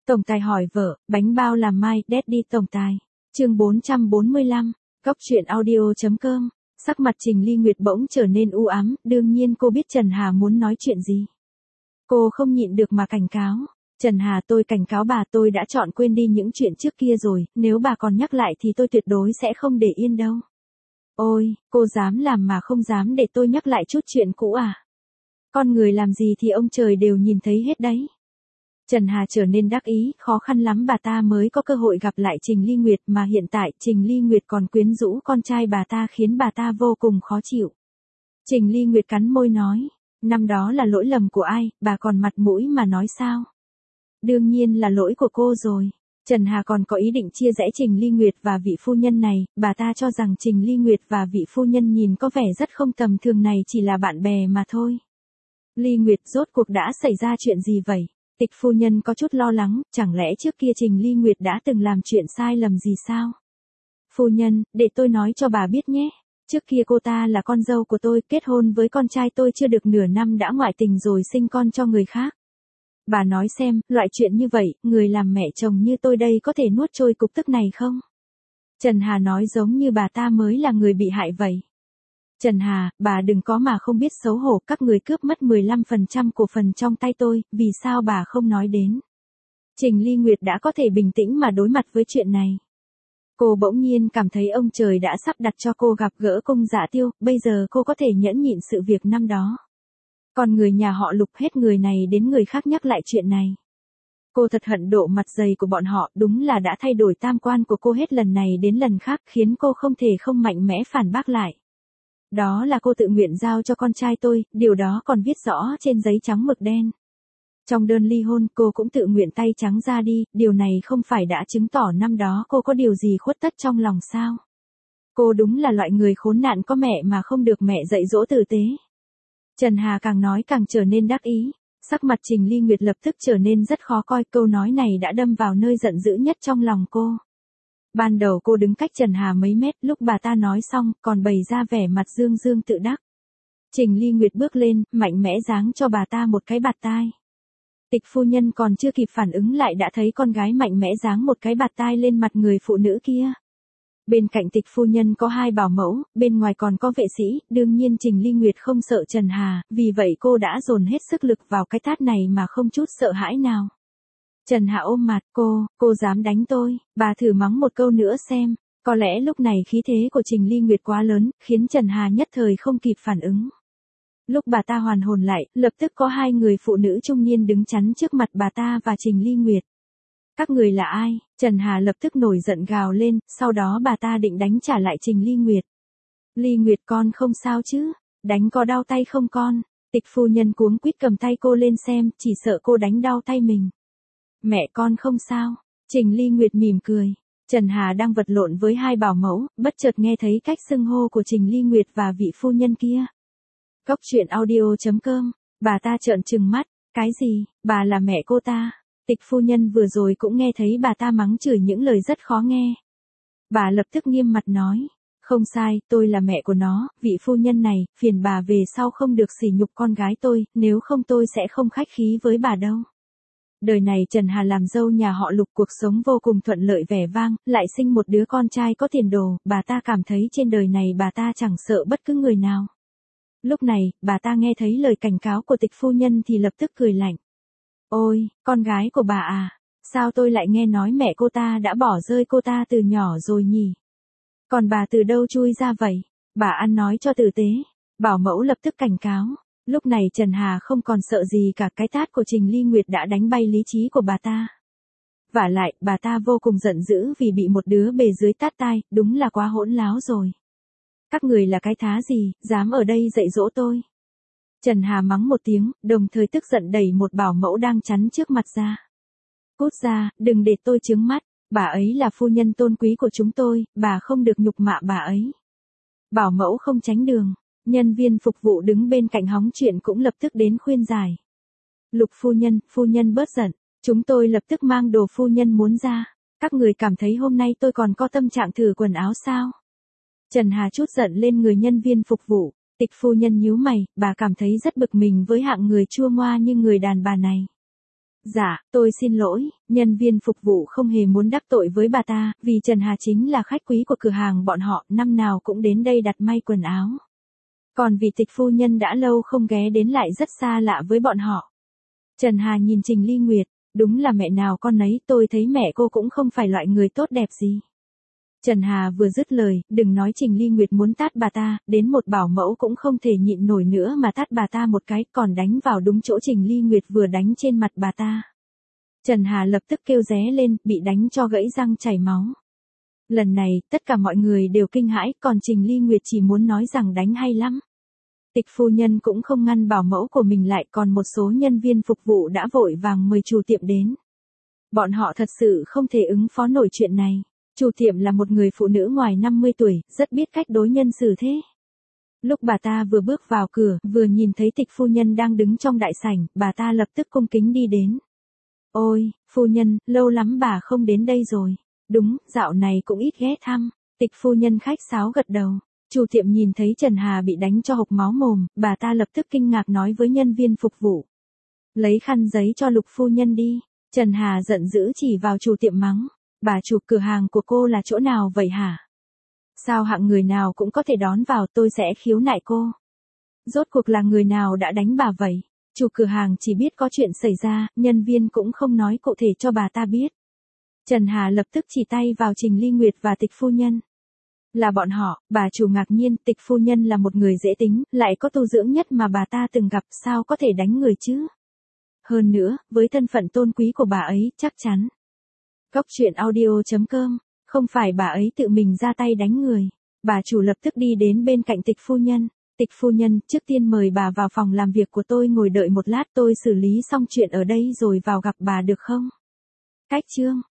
Tổng tài hỏi vợ, bánh bao làm mai, Daddy tổng tài. Chương 445, Góc truyện audio.com. Sắc mặt Trình Ly Nguyệt bỗng trở nên u ám, đương nhiên cô biết Trần Hà muốn nói chuyện gì. Cô không nhịn được mà cảnh cáo. Trần Hà, tôi cảnh cáo bà, tôi đã chọn quên đi những chuyện trước kia rồi, nếu bà còn nhắc lại thì tôi tuyệt đối sẽ không để yên đâu. Ôi, cô dám làm mà không dám để tôi nhắc lại chút chuyện cũ à? Con người làm gì thì ông trời đều nhìn thấy hết đấy. Trần Hà trở nên đắc ý, khó khăn lắm bà ta mới có cơ hội gặp lại Trình Ly Nguyệt, mà hiện tại Trình Ly Nguyệt còn quyến rũ con trai bà ta khiến bà ta vô cùng khó chịu. Trình Ly Nguyệt cắn môi nói, năm đó là lỗi lầm của ai, bà còn mặt mũi mà nói sao? Đương nhiên là lỗi của cô rồi. Trần Hà còn có ý định chia rẽ Trình Ly Nguyệt và vị phu nhân này, bà ta cho rằng Trình Ly Nguyệt và vị phu nhân nhìn có vẻ rất không tầm thường này chỉ là bạn bè mà thôi. Ly Nguyệt, rốt cuộc đã xảy ra chuyện gì vậy? Tịch phu nhân có chút lo lắng, chẳng lẽ trước kia Trình Ly Nguyệt đã từng làm chuyện sai lầm gì sao? Phu nhân, để tôi nói cho bà biết nhé. Trước kia cô ta là con dâu của tôi, kết hôn với con trai tôi chưa được nửa năm đã ngoại tình rồi sinh con cho người khác. Bà nói xem, loại chuyện như vậy, người làm mẹ chồng như tôi đây có thể nuốt trôi cục tức này không? Trần Hà nói giống như bà ta mới là người bị hại vậy. Trần Hà, bà đừng có mà không biết xấu hổ, các người cướp mất 15% cổ phần trong tay tôi, vì sao bà không nói đến? Trình Ly Nguyệt đã có thể bình tĩnh mà đối mặt với chuyện này. Cô bỗng nhiên cảm thấy ông trời đã sắp đặt cho cô gặp gỡ Cung Dạ Tiêu, bây giờ cô có thể nhẫn nhịn sự việc năm đó. Còn người nhà họ Lục hết người này đến người khác nhắc lại chuyện này. Cô thật hận độ mặt dày của bọn họ, đúng là đã thay đổi tam quan của cô hết lần này đến lần khác khiến cô không thể không mạnh mẽ phản bác lại. Đó là cô tự nguyện giao cho con trai tôi, điều đó còn viết rõ trên giấy trắng mực đen. Trong đơn ly hôn cô cũng tự nguyện tay trắng ra đi, điều này không phải đã chứng tỏ năm đó cô có điều gì khuất tất trong lòng sao? Cô đúng là loại người khốn nạn có mẹ mà không được mẹ dạy dỗ tử tế. Trần Hà càng nói càng trở nên đắc ý, sắc mặt Trình Ly Nguyệt lập tức trở nên rất khó coi, câu nói này đã đâm vào nơi giận dữ nhất trong lòng cô. Ban đầu cô đứng cách Trần Hà mấy mét, lúc bà ta nói xong, còn bày ra vẻ mặt dương dương tự đắc. Trình Ly Nguyệt bước lên, mạnh mẽ giáng cho bà ta một cái bạt tai. Tịch phu nhân còn chưa kịp phản ứng lại đã thấy con gái mạnh mẽ giáng một cái bạt tai lên mặt người phụ nữ kia. Bên cạnh tịch phu nhân có hai bảo mẫu, bên ngoài còn có vệ sĩ, đương nhiên Trình Ly Nguyệt không sợ Trần Hà, vì vậy cô đã dồn hết sức lực vào cái tát này mà không chút sợ hãi nào. Trần Hà ôm mặt, cô dám đánh tôi, bà thử mắng một câu nữa xem. Có lẽ lúc này khí thế của Trình Ly Nguyệt quá lớn, khiến Trần Hà nhất thời không kịp phản ứng. Lúc bà ta hoàn hồn lại, lập tức có hai người phụ nữ trung niên đứng chắn trước mặt bà ta và Trình Ly Nguyệt. Các người là ai? Trần Hà lập tức nổi giận gào lên, sau đó bà ta định đánh trả lại Trình Ly Nguyệt. Ly Nguyệt con không sao chứ? Đánh có đau tay không con? Tịch phu nhân cuống quýt cầm tay cô lên xem, chỉ sợ cô đánh đau tay mình. Mẹ con không sao. Trình Ly Nguyệt mỉm cười. Trần Hà đang vật lộn với hai bảo mẫu, bất chợt nghe thấy cách xưng hô của Trình Ly Nguyệt và vị phu nhân kia. Góc truyện audio.com. Bà ta trợn trừng mắt. Cái gì? Bà là mẹ cô ta? Tịch phu nhân vừa rồi cũng nghe thấy bà ta mắng chửi những lời rất khó nghe. Bà lập tức nghiêm mặt nói. Không sai, tôi là mẹ của nó, vị phu nhân này, phiền bà về sau không được sỉ nhục con gái tôi, nếu không tôi sẽ không khách khí với bà đâu. Đời này Trần Hà làm dâu nhà họ Lục, cuộc sống vô cùng thuận lợi vẻ vang, lại sinh một đứa con trai có tiền đồ, bà ta cảm thấy trên đời này bà ta chẳng sợ bất cứ người nào. Lúc này, bà ta nghe thấy lời cảnh cáo của tịch phu nhân thì lập tức cười lạnh. Ôi, con gái của bà à, sao tôi lại nghe nói mẹ cô ta đã bỏ rơi cô ta từ nhỏ rồi nhỉ? Còn bà từ đâu chui ra vậy? Bà ăn nói cho tử tế. Bảo mẫu lập tức cảnh cáo. Lúc này Trần Hà không còn sợ gì cả, cái tát của Trình Ly Nguyệt đã đánh bay lý trí của bà ta. Vả lại, bà ta vô cùng giận dữ vì bị một đứa bề dưới tát tai, đúng là quá hỗn láo rồi. Các người là cái thá gì, dám ở đây dạy dỗ tôi? Trần Hà mắng một tiếng, đồng thời tức giận đẩy một bảo mẫu đang chắn trước mặt ra. Cút ra, đừng để tôi chướng mắt, bà ấy là phu nhân tôn quý của chúng tôi, bà không được nhục mạ bà ấy. Bảo mẫu không tránh đường, nhân viên phục vụ đứng bên cạnh hóng chuyện cũng lập tức đến khuyên giải. Lục phu nhân bớt giận, chúng tôi lập tức mang đồ phu nhân muốn ra, các người cảm thấy hôm nay tôi còn có tâm trạng thử quần áo sao? Trần Hà chút giận lên người nhân viên phục vụ. Tịch phu nhân nhíu mày, bà cảm thấy rất bực mình với hạng người chua ngoa như người đàn bà này. Dạ, tôi xin lỗi, nhân viên phục vụ không hề muốn đắc tội với bà ta, vì Trần Hà chính là khách quý của cửa hàng bọn họ, năm nào cũng đến đây đặt may quần áo. Còn vị tịch phu nhân đã lâu không ghé đến lại rất xa lạ với bọn họ. Trần Hà nhìn Trình Ly Nguyệt, đúng là mẹ nào con nấy, tôi thấy mẹ cô cũng không phải loại người tốt đẹp gì. Trần Hà vừa dứt lời, đừng nói Trình Ly Nguyệt muốn tát bà ta, đến một bảo mẫu cũng không thể nhịn nổi nữa mà tát bà ta một cái, còn đánh vào đúng chỗ Trình Ly Nguyệt vừa đánh trên mặt bà ta. Trần Hà lập tức kêu ré lên, bị đánh cho gãy răng chảy máu. Lần này, tất cả mọi người đều kinh hãi, còn Trình Ly Nguyệt chỉ muốn nói rằng đánh hay lắm. Tịch phu nhân cũng không ngăn bảo mẫu của mình lại, còn một số nhân viên phục vụ đã vội vàng mời chủ tiệm đến. Bọn họ thật sự không thể ứng phó nổi chuyện này. Chủ tiệm là một người phụ nữ ngoài 50 tuổi, rất biết cách đối nhân xử thế. Lúc bà ta vừa bước vào cửa, vừa nhìn thấy tịch phu nhân đang đứng trong đại sảnh, bà ta lập tức cung kính đi đến. Ôi, phu nhân, lâu lắm bà không đến đây rồi. Đúng, dạo này cũng ít ghé thăm. Tịch phu nhân khách sáo gật đầu. Chủ tiệm nhìn thấy Trần Hà bị đánh cho hộc máu mồm, bà ta lập tức kinh ngạc nói với nhân viên phục vụ. Lấy khăn giấy cho Lục phu nhân đi. Trần Hà giận dữ chỉ vào chủ tiệm mắng. Bà chủ, cửa hàng của cô là chỗ nào vậy hả? Sao hạng người nào cũng có thể đón vào, tôi sẽ khiếu nại cô. Rốt cuộc là người nào đã đánh bà vậy? Chủ cửa hàng chỉ biết có chuyện xảy ra, nhân viên cũng không nói cụ thể cho bà ta biết. Trần Hà lập tức chỉ tay vào Trình Ly Nguyệt và tịch phu nhân. Là bọn họ, bà chủ ngạc nhiên, tịch phu nhân là một người dễ tính, lại có tu dưỡng nhất mà bà ta từng gặp, sao có thể đánh người chứ? Hơn nữa, với thân phận tôn quý của bà ấy, chắc chắn. Cốc truyện audio.com, không phải bà ấy tự mình ra tay đánh người. Bà chủ lập tức đi đến bên cạnh tịch phu nhân. Tịch phu nhân, trước tiên mời bà vào phòng làm việc của tôi ngồi đợi một lát, tôi xử lý xong chuyện ở đây rồi vào gặp bà được không? Cách chương.